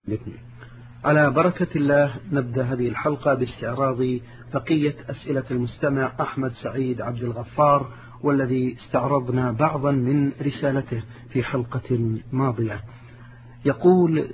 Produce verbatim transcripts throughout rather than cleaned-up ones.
بكم. على بركة الله نبدأ هذه الحلقة باستعراض بقية أسئلة المستمع أحمد سعيد عبد الغفار، والذي استعرضنا بعضا من رسالته في حلقة ماضية. يقول: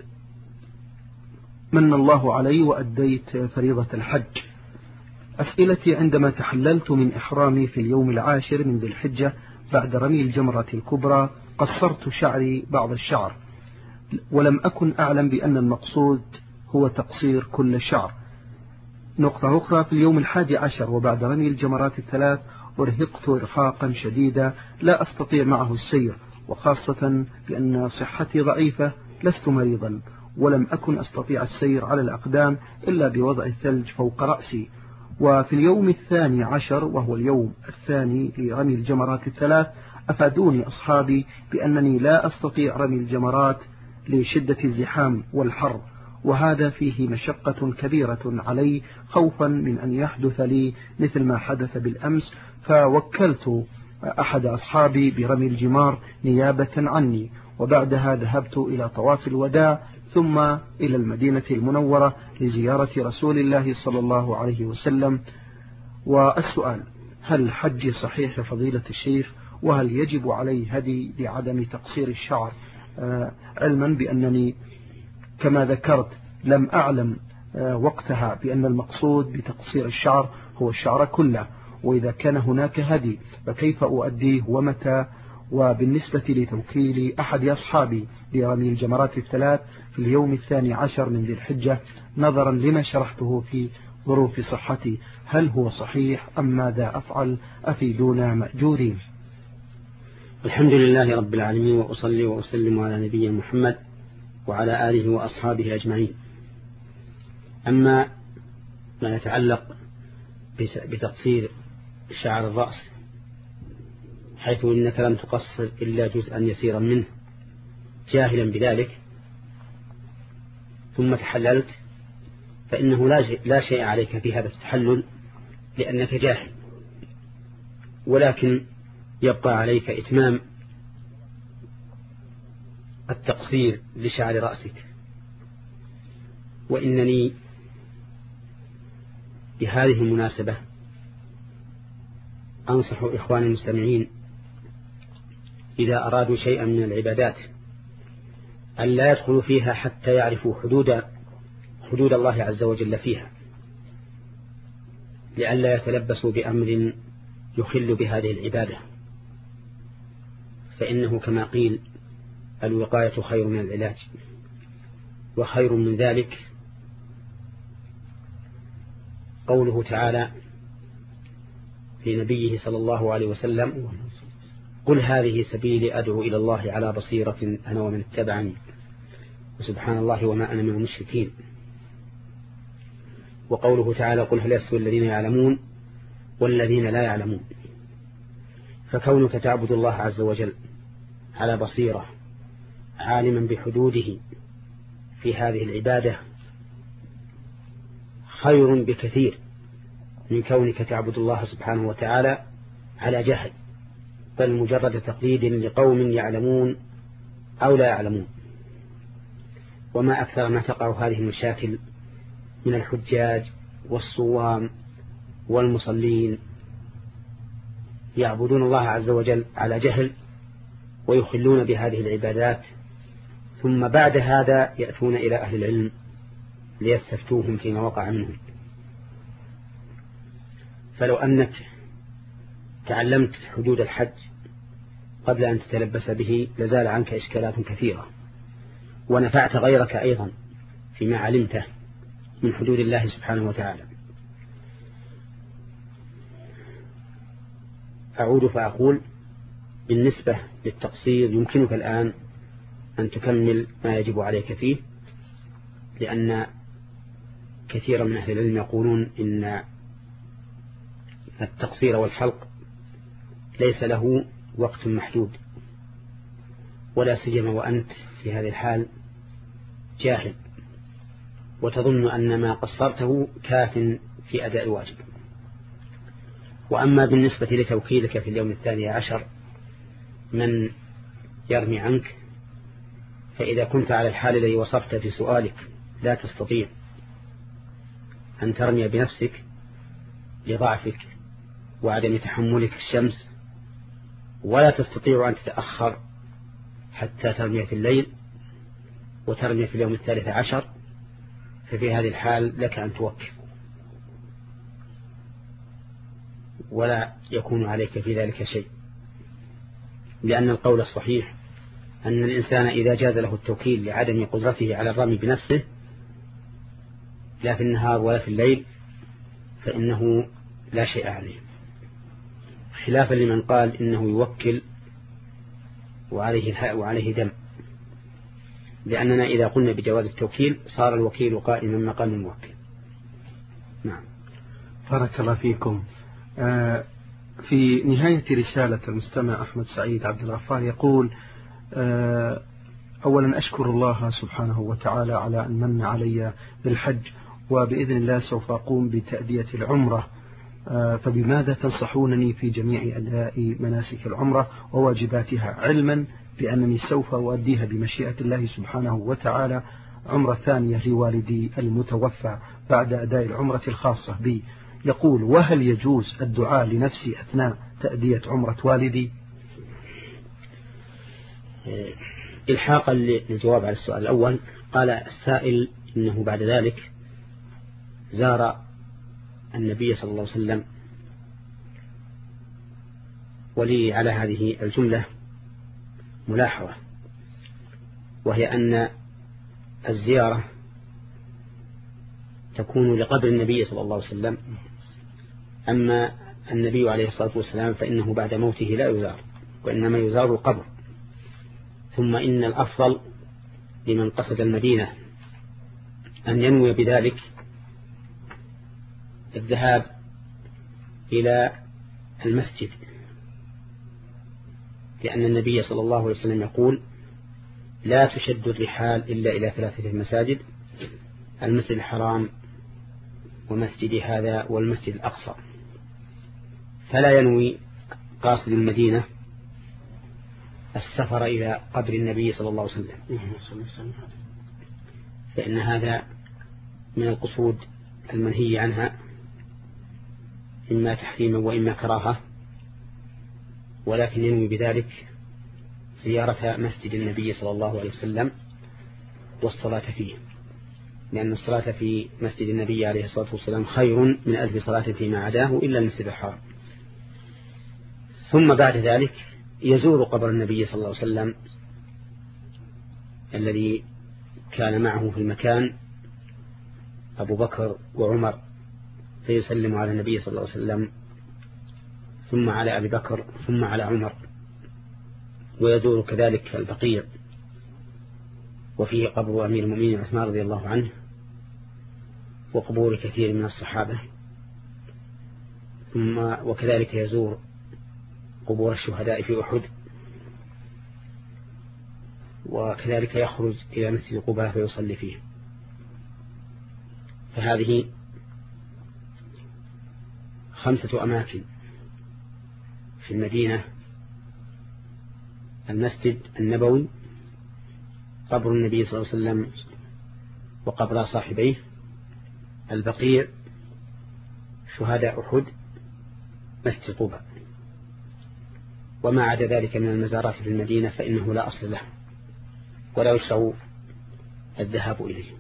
من الله علي وأديت فريضة الحج. أسئلتي: عندما تحللت من إحرامي في اليوم العاشر من ذي الحجة بعد رمي الجمرة الكبرى قصرت شعري بعض الشعر، ولم أكن أعلم بأن المقصود هو تقصير كل الشعر. نقطة أخرى: في اليوم الحادي عشر وبعد رمي الجمرات الثلاث أرهقت إرهاقا شديدا لا أستطيع معه السير، وخاصة بأن صحتي ضعيفة، لست مريضا، ولم أكن أستطيع السير على الأقدام إلا بوضع الثلج فوق رأسي. وفي اليوم الثاني عشر وهو اليوم الثاني لرمي الجمرات الثلاث أفادوني أصحابي بأنني لا أستطيع رمي الجمرات لشدة الزحام والحر، وهذا فيه مشقة كبيرة علي خوفا من أن يحدث لي مثل ما حدث بالأمس، فوكلت أحد أصحابي برمي الجمار نيابة عني، وبعدها ذهبت إلى طواف الوداع ثم إلى المدينة المنورة لزيارة رسول الله صلى الله عليه وسلم. والسؤال: هل حجي صحيح فضيلة الشيخ؟ وهل يجب علي هدي لعدم تقصير الشعر؟ آه علما بأنني كما ذكرت لم أعلم آه وقتها بأن المقصود بتقصير الشعر هو الشعر كله، وإذا كان هناك هدي فكيف أؤديه ومتى؟ وبالنسبة لتوكيل أحد أصحابي لرمي الجمرات الثلاث في اليوم الثاني عشر من ذي الحجة نظرا لما شرحته في ظروف صحتي، هل هو صحيح أم ماذا أفعل؟ أفيدونا مأجورين. الحمد لله رب العالمين، وأصلي وأسلم على نبينا محمد وعلى آله وأصحابه أجمعين. أما ما يتعلق بتقصير شعر الرأس، حيث إنك لم تقصر إلا جزءا يسيرا منه جاهلا بذلك ثم تحللت، فإنه لا شيء عليك في هذا التحلل لأنك جاهل، ولكن يبقى عليك إتمام التقصير لشعر رأسك. وإنني بهذه المناسبة أنصح إخواني المستمعين إذا أرادوا شيئا من العبادات أن لا يدخلوا فيها حتى يعرفوا حدود حدود الله عز وجل فيها، لئلا يتلبسوا بأمر يخل بهذه العبادة، فإنه كما قيل: الوقاية خير من العلاج. وخير من ذلك قوله تعالى في نبيه صلى الله عليه وسلم: قل هذه سبيلي أدعو إلى الله على بصيرة أنا ومن اتبعني وسبحان الله وما أنا من المشركين. وقوله تعالى: قل هل يستوي الذين يعلمون والذين لا يعلمون. فكونك تعبد الله عز وجل على بصيرة عالما بحدوده في هذه العبادة خير بكثير من كونك تعبد الله سبحانه وتعالى على جهل، بل مجرد تقليد لقوم يعلمون أو لا يعلمون. وما أكثر ما تقع هذه المشاكل من الحجاج والصوام والمصلين يعبدون الله عز وجل على جهل ويخلون بهذه العبادات، ثم بعد هذا يأتون إلى أهل العلم ليستفتوهم فيما وقع منهم. فلو أنك تعلمت حدود الحج قبل أن تتلبس به لزال عنك إشكالات كثيرة، ونفعت غيرك أيضا فيما علمته من حدود الله سبحانه وتعالى. أعود فأقول: بالنسبة للتقصير يمكنك الآن أن تكمل ما يجب عليك فيه، لأن كثيرا من أهل العلم يقولون إن التقصير والحلق ليس له وقت محدود، ولا سيما وأنت في هذه الحال جاهل وتظن أن ما قصرته كاف في أداء الواجب. وأما بالنسبة لتوكيلك في اليوم الثاني عشر من يرمي عنك، فإذا كنت على الحال الذي وصفت في سؤالك لا تستطيع أن ترمي بنفسك لضعفك وعدم تحملك الشمس، ولا تستطيع أن تتأخر حتى ترمي في الليل وترمي في اليوم الثالث عشر، ففي هذه الحال لك أن توقف، ولا يكون عليك في ذلك شيء، لأن القول الصحيح أن الإنسان إذا جاز له التوكيل لعدم قدرته على الرمي بنفسه لا في النهار ولا في الليل فإنه لا شيء عليه، خلافا لمن قال إنه يوكل وعليه وعليه دم، لأننا إذا قلنا بجواز التوكيل صار الوكيل قائما مقام الموكل. نعم. بارك الله فيكم. آه في نهاية رسالة المستمع أحمد سعيد عبد الغفار يقول: آه أولا أشكر الله سبحانه وتعالى على أن من علي بالحج، وبإذن الله سوف أقوم بتأدية العمرة، آه فبماذا تنصحونني في جميع أداء مناسك العمرة وواجباتها، علما بأنني سوف أؤديها بمشيئة الله سبحانه وتعالى عمرة ثانية لوالدي المتوفى بعد أداء العمرة الخاصة بي. يقول: وهل يجوز الدعاء لنفسي أثناء تأدية عمرة والدي؟ إلحاقا للجواب على السؤال الأول، قال السائل إنه بعد ذلك زار النبي صلى الله عليه وسلم، ولي على هذه الجملة ملاحظة، وهي أن الزيارة تكون لقبر النبي صلى الله عليه وسلم، أما النبي عليه الصلاة والسلام فإنه بعد موته لا يزار، وإنما يزار القبر. ثم إن الأفضل لمن قصد المدينة أن ينوي بذلك الذهاب إلى المسجد، لأن النبي صلى الله عليه وسلم يقول: لا تشد الرحال إلا إلى ثلاثة مساجد: المسجد الحرام ومسجد هذا والمسجد الأقصى. فلا ينوي قاصد المدينة السفر إلى قبر النبي صلى الله عليه وسلم، فإن هذا من القصود المنهي عنها، إما تحريما وإما كراهة، ولكن ينوي بذلك زيارة مسجد النبي صلى الله عليه وسلم والصلاة فيه، لأن الصلاة في مسجد النبي عليه الصلاة والسلام خير من ألف صلاة فيما عداه إلا المسجد الحرام. ثم بعد ذلك يزور قبر النبي صلى الله عليه وسلم الذي كان معه في المكان أبو بكر وعمر، فيسلم على النبي صلى الله عليه وسلم، ثم على أبي بكر، ثم على عمر، ويزور كذلك البقيع وفيه قبر أمير المؤمنين عثمان رضي الله عنه، وقبور كثير من الصحابة، ثم وكذلك يزور قبور الشهداء في أحد، وكذلك يخرج إلى مسجد قباء فيصلي فيه. فهذه خمسة أماكن في المدينة: المسجد النبوي، قبر النبي صلى الله عليه وسلم وقبر صاحبيه، البقيع، شهداء أحد، مسجد قباء. وما عدا ذلك من المزارات في المدينة فإنه لا أصل له ولا يشرع الذهاب إليه.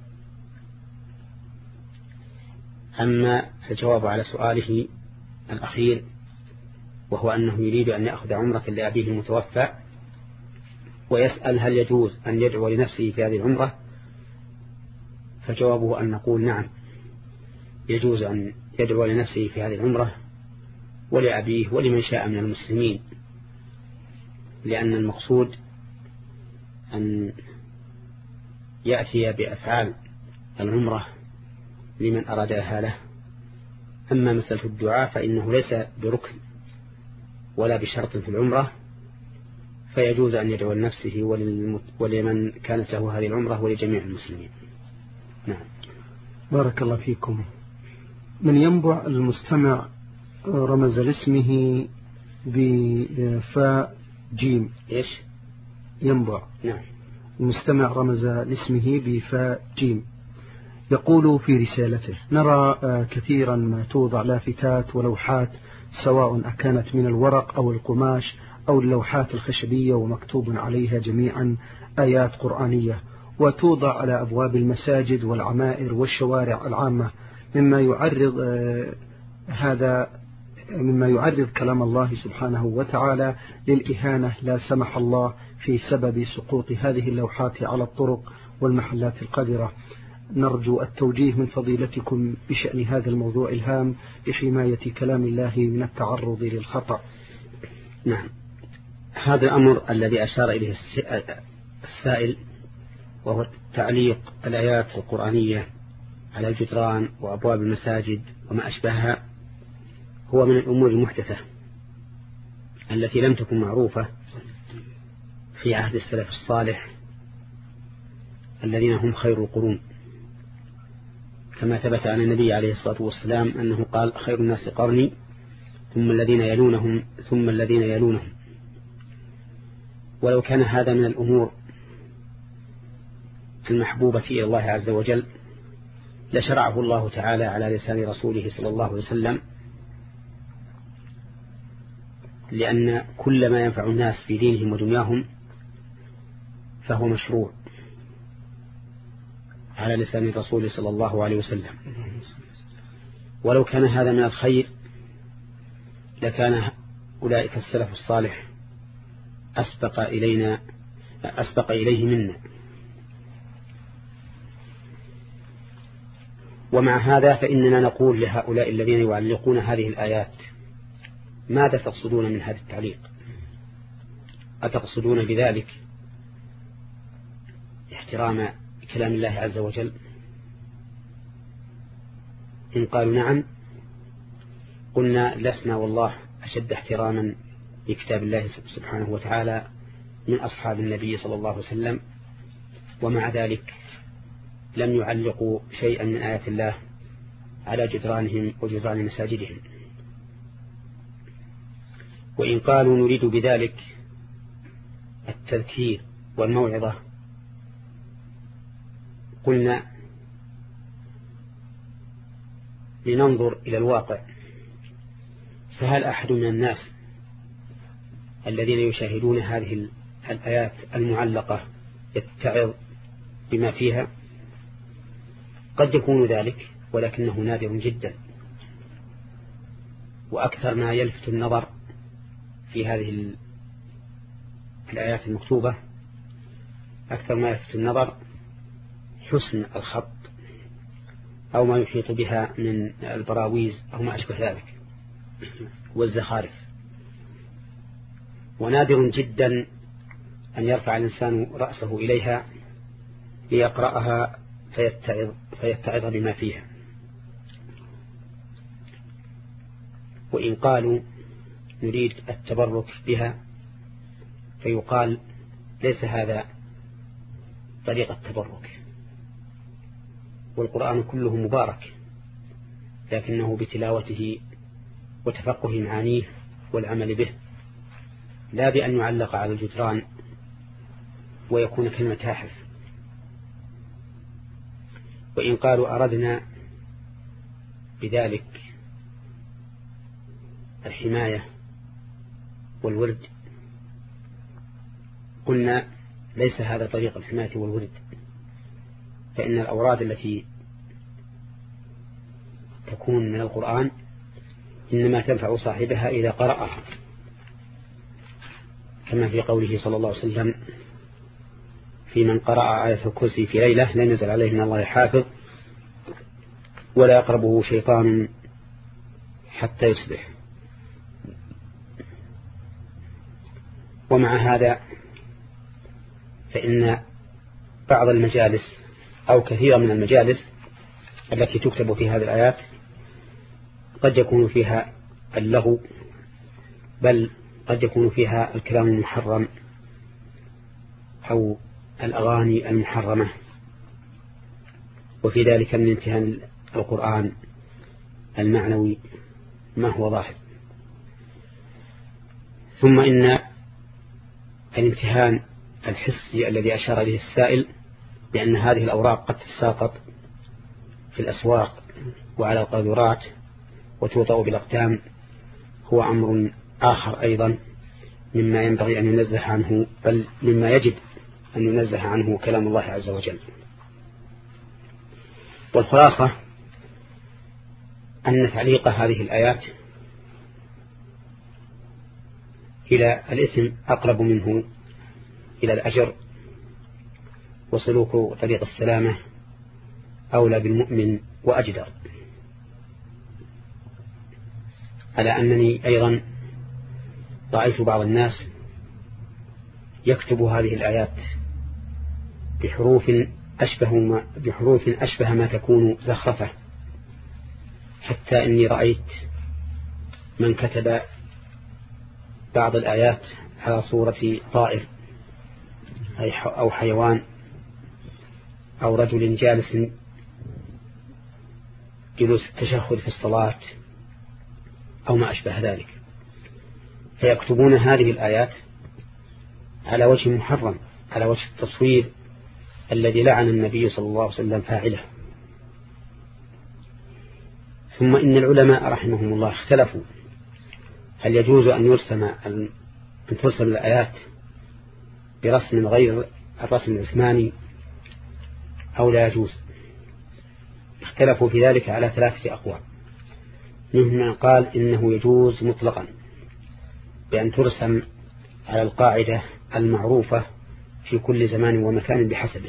أما الجواب على سؤاله الأخير، وهو أنه يريد أن يأخذ عمرة لأبيه المتوفى، ويسأل هل يجوز أن يدعو لنفسه في هذه العمرة، فجوابه أن نقول نعم، يجوز أن يدعو لنفسه في هذه العمرة ولأبيه ولمن شاء من المسلمين، لأن المقصود أن يأتي بأفعال العمرة لمن أرادها له. أما مسألة الدعاء فإنه ليس بركن ولا بشرط في العمرة، فيجوز أن يدعو لنفسه ولمن كانت له هذه العمرة ولجميع المسلمين. نعم. بارك الله فيكم. من ينبع المستمع رمز لاسمه بفاء جيم. إيش؟ ينبع. نعم. المستمع رمز لاسمه بفاء جيم. يقول في رسالته: نرى كثيرا ما توضع لافتات ولوحات سواء أكانت من الورق أو القماش أو اللوحات الخشبية ومكتوب عليها جميعا آيات قرآنية، وتوضع على أبواب المساجد والعمائر والشوارع العامة، مما يعرض هذا مما يعرض كلام الله سبحانه وتعالى للإهانة لا سمح الله في سبب سقوط هذه اللوحات على الطرق والمحلات القذرة. نرجو التوجيه من فضيلتكم بشأن هذا الموضوع الهام لحماية كلام الله من التعرض للخطأ. نعم، هذا الأمر الذي أشار إليه السائل، وهو تعليق الآيات القرآنية على الجدران وأبواب المساجد وما أشبهها، هو من الأمور المحدثة التي لم تكن معروفة في عهد السلف الصالح الذين هم خير القرون، كما ثبت عن النبي عليه الصلاة والسلام أنه قال: خير الناس قرني ثم الذين يلونهم ثم الذين يلونهم. ولو كان هذا من الأمور المحبوبة إلى الله عز وجل لشرعه الله تعالى على لسان رسوله صلى الله عليه وسلم، لأن كل ما ينفع الناس في دينهم ودنياهم فهو مشروع على لسان الرسول صلى الله عليه وسلم. ولو كان هذا من الخير لكان أولئك السلف الصالح أسبق إلينا أسبق إليه منا. ومع هذا فإننا نقول لهؤلاء الذين يعلقون هذه الآيات: ماذا تقصدون من هذا التعليق؟ أتقصدون بذلك احترام كلام الله عز وجل؟ إن قالوا نعم قلنا: لسنا والله أشد احتراما لكتاب الله سبحانه وتعالى من أصحاب النبي صلى الله عليه وسلم، ومع ذلك لم يعلقوا شيئا من آيات الله على جدرانهم وجدران مساجدهم. وإن قالوا نريد بذلك التذكير والموعظة قلنا: لننظر إلى الواقع، فهل أحد من الناس الذين يشاهدون هذه الآيات المعلقة يتعظ بما فيها؟ قد يكون ذلك، ولكنه نادر جدا. وأكثر ما يلفت النظر في هذه الآيات المكتوبة أكثر ما يلفت النظر حسن الخط أو ما يحيط بها من البراويز أو ما أشبه ذلك والزخارف. ونادر جدا أن يرفع الإنسان رأسه إليها ليقرأها فيتعظ, فيتعظ بما فيها. وإن قالوا نريد التبرك بها فيقال: ليس هذا طريق التبرك، والقرآن كله مبارك، لكنه بتلاوته وتفقه معانيه والعمل به، لا بأن يعلق على الجدران ويكون كالمتاحف. وإن قالوا أردنا بذلك الحماية والورد قلنا: ليس هذا طريق الحماية والورد، فإن الأوراد التي تكون من القرآن إنما تنفع صاحبها إذا قرأها، كما في قوله صلى الله عليه وسلم: في من قرأ آية الكرسي في ليلة لم ينزل عليه من الله حافظ ولا يقربه شيطان حتى يصبح. ومع هذا فإن بعض المجالس أو كثير من المجالس التي تكتب في هذه الآيات قد يكون فيها اللغو، بل قد يكون فيها الكلام المحرم أو الأغاني المحرمة، وفي ذلك من امتهان القرآن المعنوي ما هو ظاهر. ثم إن الامتهان الحسي الذي أشار إليه السائل بأن هذه الأوراق قد تتساقط في الأسواق وعلى القاذورات وتوطأ بالأقدام هو أمر آخر أيضا مما ينبغي أن ينزه عنه، بل مما يجب أن ينزه عنه كلام الله عز وجل. والخلاصة أن تعليق هذه الآيات إلى الإثم أقرب منه إلى الأجر، وسلوك طريق السلامة أولى بالمؤمن وأجدر. على أنني أيضا رأيت بعض الناس يكتب هذه الآيات بحروف أشبه ما, بحروف أشبه ما تكون زخرفة، حتى إني رأيت من كتب بعض الآيات على صورة طائر أو حيوان أو رجل جالس جلوس التشهد في الصلاة أو ما أشبه ذلك، فيكتبون هذه الآيات على وجه محرم، على وجه التصوير الذي لعن النبي صلى الله عليه وسلم فاعله. ثم إن العلماء رحمهم الله اختلفوا هل يجوز أن يرسم أن ترسم الآيات برسم غير الرسم العثماني أو لا يجوز. اختلفوا في ذلك على ثلاثة أقوال. منهم من قال إنه يجوز مطلقا بأن ترسم على القاعدة المعروفة في كل زمان ومكان بحسبه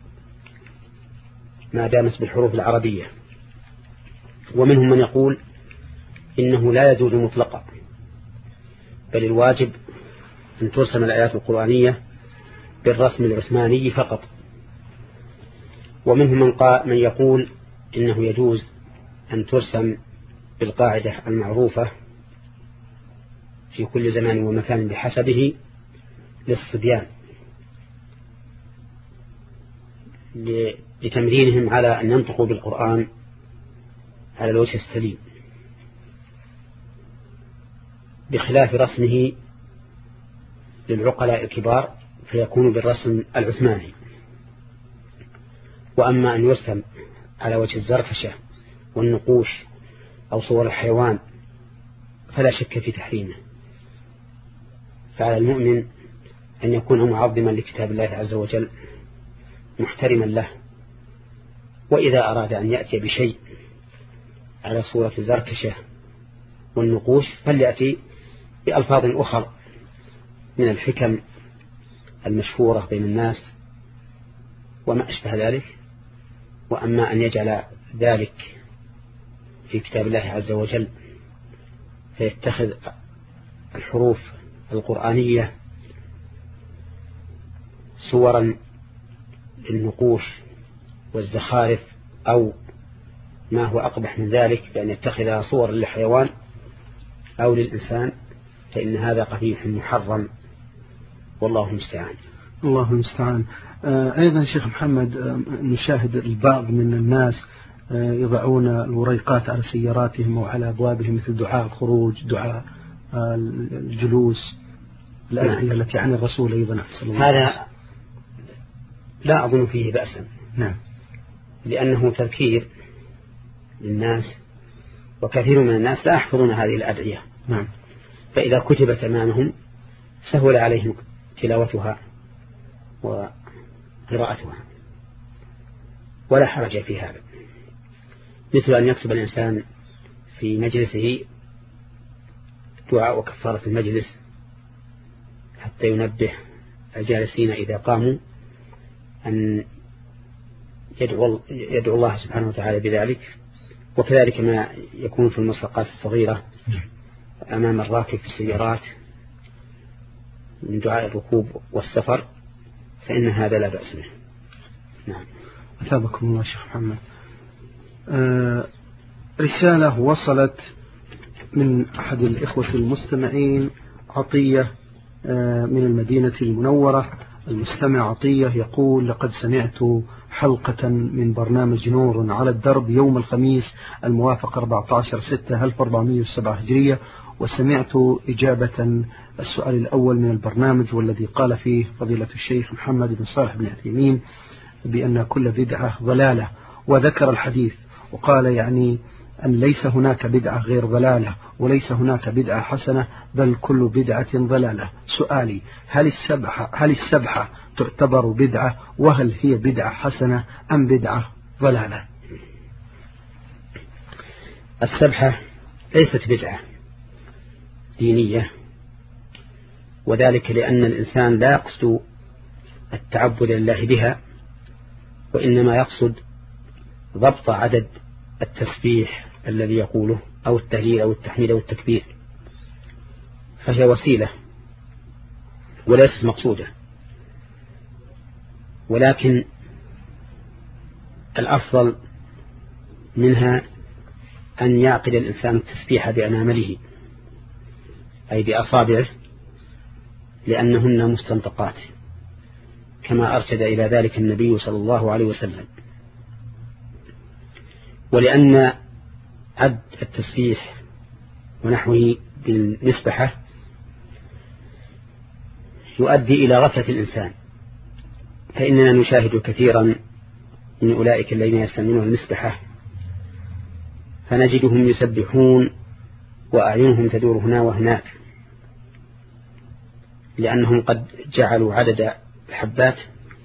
ما دامت بالحروف العربية. ومنهم من يقول إنه لا يجوز مطلقا، بل الواجب أن ترسم الآيات القرآنية بالرسم العثماني فقط. ومنهم من, من يقول إنه يجوز أن ترسم بالقاعدة المعروفة في كل زمان ومكان بحسبه للصبيان لتمرينهم على أن ينطقوا بالقرآن على الوجه السليم، بخلاف رسمه للعقلاء الكبار فيكون بالرسم العثماني. وأما أن يرسم على وجه الزركشة والنقوش أو صور الحيوان فلا شك في تحريمه. فعلى المؤمن أن يكون معظما لكتاب الله عز وجل محترما له، وإذا أراد أن يأتي بشيء على صورة الزركشة والنقوش فليأتي بألفاظ أخرى من الحكم المشهورة بين الناس وما أشبه ذلك. وأما أن يجعل ذلك في كتاب الله عز وجل فيتخذ الحروف القرآنية صورا للنقوش والزخارف أو ما هو أقبح من ذلك بأن يتخذها صور للحيوان أو للإنسان، فإن هذا قبيح محرم والله المستعان. الله المستعان. أيضا شيخ محمد نشاهد البعض من الناس يضعون الوريقات على سياراتهم وعلى أبوابهم مثل دعاء الخروج، دعاء الجلوس، الأدعية التي عن الرسول أيضا. هذا لا أظن فيه بأسا. نعم. لأنه تذكير للناس، وكثير من الناس لا يحفظون هذه الأدعية. نعم. فإذا كتبت أمامهم سهل عليهم تلاوتها وقراءتها ولا حرج في هذا، مثل أن يكتب الإنسان في مجلسه دعاء وكفارة المجلس حتى ينبه الجالسين إذا قاموا أن يدعو, يدعو الله سبحانه وتعالى بذلك. وكذلك ما يكون في المساقات الصغيرة أمام الراكب في السيارات من دعاء الركوب والسفر، فإن هذا لا بأس به. نعم. أثابكم الله شيخ محمد. آه رسالة وصلت من أحد الإخوة المستمعين، عطية آه من المدينة المنورة. المستمع عطية يقول: لقد سمعت حلقة من برنامج نور على الدرب يوم الخميس الموافق أربعة عشر ستة ألف وأربعمائة وسبعة هجرية، وسمعت إجابة السؤال الأول من البرنامج والذي قال فيه فضيلة الشيخ محمد بن صالح بن عثيمين بأن كل بدعة ضلالة، وذكر الحديث وقال يعني أن ليس هناك بدعة غير ضلالة وليس هناك بدعة حسنة بل كل بدعة ضلالة. سؤالي هل السبحة, هل السبحة تعتبر بدعة، وهل هي بدعة حسنة أم بدعة ضلالة؟ السبحة ليست بدعة دينية، وذلك لأن الإنسان لا يقصد التعبد لله بها، وإنما يقصد ضبط عدد التسبيح الذي يقوله أو التهليل أو التحميد أو التكبير، فهي وسيلة وليست مقصودة. ولكن الأفضل منها أن يعقد الإنسان التسبيح بأنامله أي بأصابعه، لأنهن مستنطقات كما أرشد إلى ذلك النبي صلى الله عليه وسلم، ولأن عد التسبيح ونحوه بالمسبحة يؤدي إلى غفلة الإنسان، فإننا نشاهد كثيرا من أولئك الذين يستعملون المسبحة فنجدهم يسبحون وأعينهم تدور هنا وهناك، لأنهم قد جعلوا عدد الحبات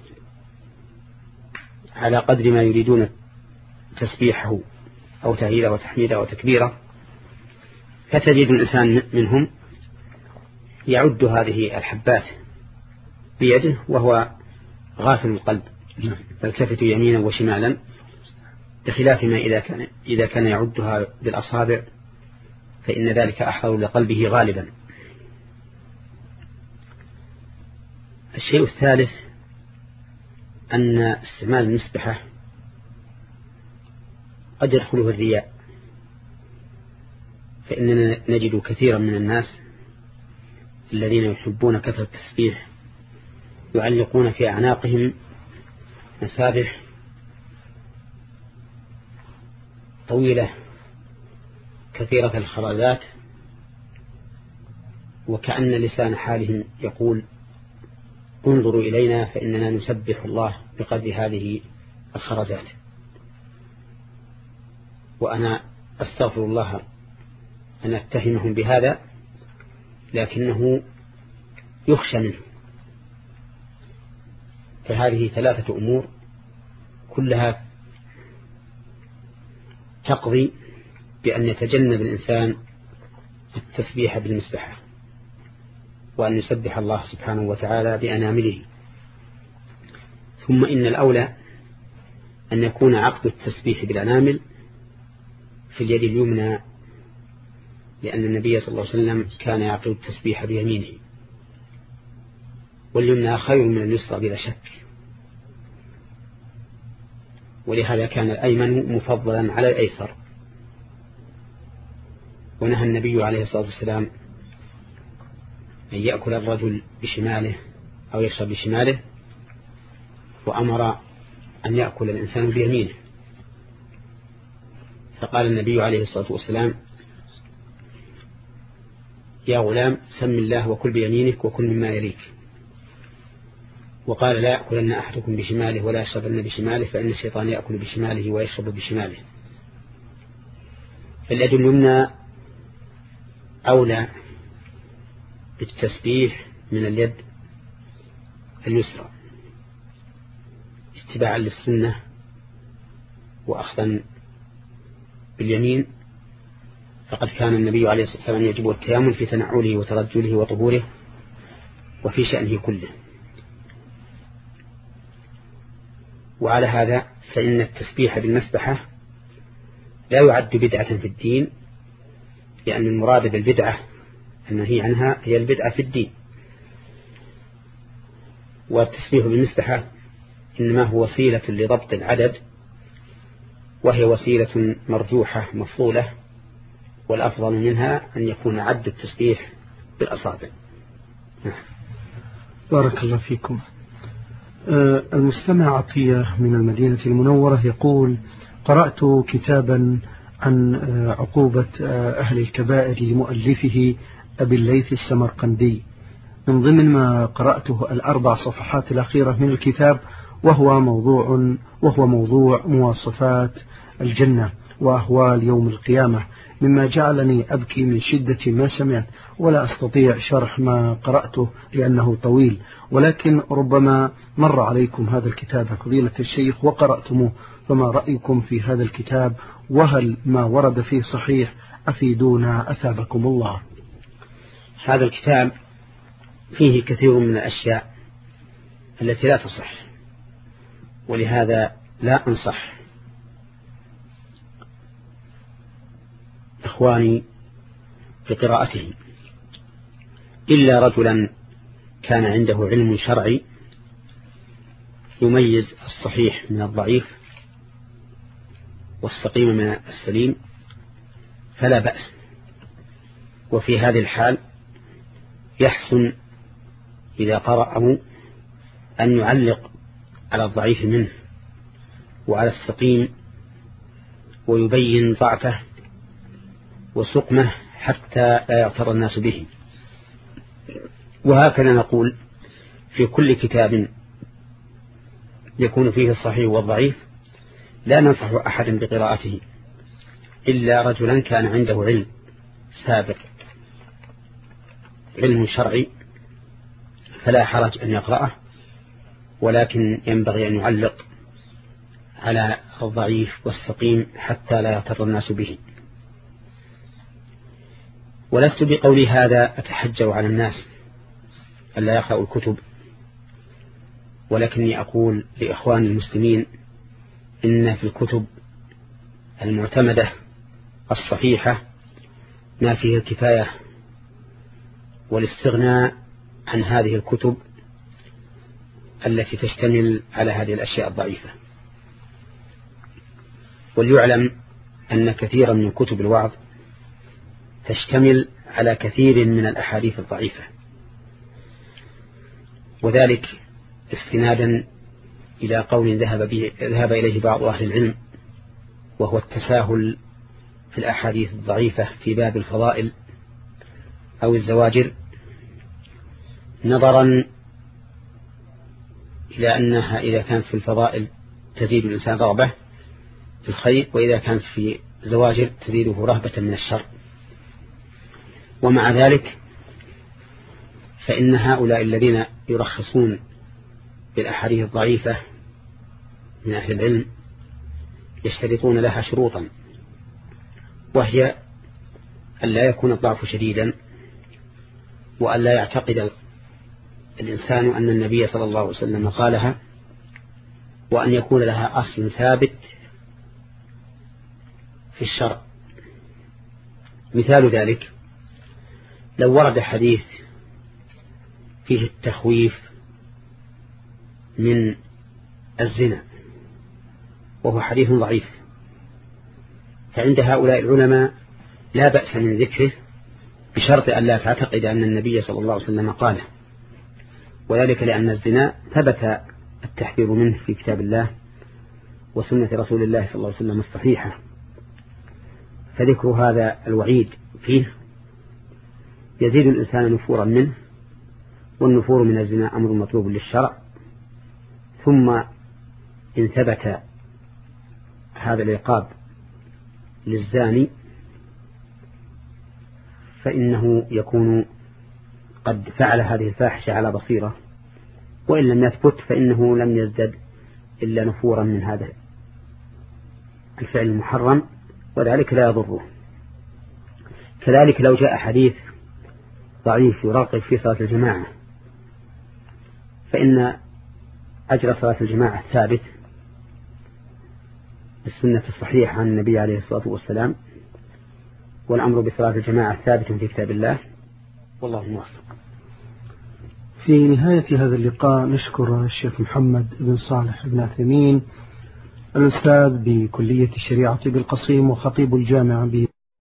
على قدر ما يريدون تسبيحه أو تهليله وتحميده وتكبيره، فتجد الإنسان منهم يعد هذه الحبات بيده وهو غافل القلب يلتفت يمينا وشمالا، بخلاف ما إذا كان, إذا كان يعدها بالأصابع فإن ذلك أحضر لقلبه غالبا. الشيء الثالث أن استعمال المسبحة قد يدخله الرياء، فإننا نجد كثيرا من الناس الذين يحبون كثرة التسبيح يعلقون في أعناقهم مسابح طويلة كثيرة الخرزات، وكأن لسان حالهم يقول انظروا إلينا فإننا نسبح الله بقدر هذه الخرزات. وأنا أستغفر الله أن أتهمهم بهذا، لكنه يخشى منه. فهذه ثلاثة أمور كلها تقضي بأن يتجنب الإنسان التسبيح بالمسبحة، وأن يسبح الله سبحانه وتعالى بأنامله. ثم إن الأولى أن يكون عقد التسبيح بالأنامل في اليد اليمنى، لأن النبي صلى الله عليه وسلم كان يعقد التسبيح بيمينه، واليمنى خير من اليسرى بلا شك، ولهذا كان الأيمن مفضلا على الأيسر. ونهى النبي عليه الصلاة والسلام أن يأكل الرجل بشماله أو يشرب بشماله، وأمر أن يأكل الإنسان بيمينه، فقال النبي عليه الصلاة والسلام يا غلام سم الله وكل بيمينك وكل مما يليك. وقال لا يأكلن أحدكم بشماله ولا يشربن بشماله فإن الشيطان يأكل بشماله ويشرب بشماله. فاليد اليمنى أولى بالتسبيح من اليد اليسرى اتباعا للسنة وأخذا باليمين، فقد كان النبي عليه الصلاة والسلام يجب التيامن في تنعله وترجله وطهوره وفي شأنه كله. وعلى هذا فإن التسبيح بالمسبحة لا يعد بدعة في الدين، لأن المراد بالبدعة النهي عنها هي البدعة في الدين، والتسبيح بالمسبحة إنما هو وسيلة لضبط العدد، وهي وسيلة مرجوحة مفضولة، والأفضل منها أن يكون عد التسبيح بالأصابع. بارك الله فيكم. المستمع عطية من المدينة المنورة يقول: قرأت كتابا عن عقوبة أهل الكبائر لمؤلفه أبي الليث السمرقندي. من ضمن ما قرأته الأربع صفحات الأخيرة من الكتاب وهو موضوع وهو موضوع مواصفات الجنة وأهوال يوم القيامة، مما جعلني أبكي من شدة ما سمعت، ولا أستطيع شرح ما قرأته لأنه طويل، ولكن ربما مر عليكم هذا الكتاب فضيلة الشيخ وقرأتموه، فما رأيكم في هذا الكتاب؟ وهل ما ورد فيه صحيح؟ أفيدونا أثابكم الله. هذا الكتاب فيه كثير من الأشياء التي لا تصح، ولهذا لا أنصح إخواني بقراءته إلا رجلا كان عنده علم شرعي يميز الصحيح من الضعيف والسقيم من السليم، فلا بأس. وفي هذه الحال يحسن إذا قرأه أن يعلق على الضعيف منه وعلى السقيم ويبين ضعفه وسقمه حتى لا يغتر الناس به. وهكذا نقول في كل كتاب يكون فيه الصحيح والضعيف لا ننصح أحدا بقراءته إلا رجلا كان عنده علم سابق، علم شرعي، فلا حرج أن يقرأه، ولكن ينبغي أن يعلق على الضعيف والسقيم حتى لا يغتر الناس به. ولست بقولي هذا أتحجر على الناس ألا يقرأوا الكتب، ولكني أقول لإخوان المسلمين إن في الكتب المعتمدة الصحيحة ما فيه الكفاية والاستغناء عن هذه الكتب التي تشتمل على هذه الأشياء الضعيفة. وليعلم أن كثيرا من كتب الوعظ تشتمل على كثير من الأحاديث الضعيفة، وذلك استنادا إلى قول ذهب, ذهب إليه بعض أهل العلم، وهو التساهل في الأحاديث الضعيفة في باب الفضائل أو الزواجر، نظرا إلى أنها إذا كانت في الفضائل تزيد الإنسان رغبة في الخير، وإذا كانت في زواجر تزيده رهبة من الشر. ومع ذلك فإن هؤلاء الذين يرخصون بالأحاديث الضعيفة من أهل العلم يشترطون لها شروطا، وهي أن لا يكون الضعف شديدا، وأن لا يعتقد الإنسان أن النبي صلى الله عليه وسلم قالها، وأن يكون لها أصل ثابت في الشرع. مثال ذلك لو ورد حديث فيه التخويف من الزنا وهو حديث ضعيف، فعند هؤلاء العلماء لا بأس من ذكره بشرط أن لا تعتقد أن النبي صلى الله عليه وسلم قاله، وذلك لأن الزنا ثبت التحذير منه في كتاب الله وسنة رسول الله صلى الله عليه وسلم الصحيحة، فذكر هذا الوعيد فيه يزيد الإنسان نفورا منه، والنفور من الزنا أمر مطلوب للشرع. ثم إن ثبت هذا العقاب للزاني فإنه يكون قد فعل هذه الفاحشة على بصيرة، وإن لم يثبت فإنه لم يزدد إلا نفورا من هذا الفعل المحرم، وذلك لا يضره. كذلك لو جاء حديث ضعيف يرغب في صلاة الجماعة، فإن أجر صلاة الجماعة ثابت السنة الصحيحة عن النبي عليه الصلاة والسلام، والأمر بصلاة الجماعة ثابت في كتاب الله، والله موفق. في نهاية هذا اللقاء نشكر الشيخ محمد بن صالح بن عثيمين الأستاذ بكلية الشريعة بالقصيم وخطيب الجامعة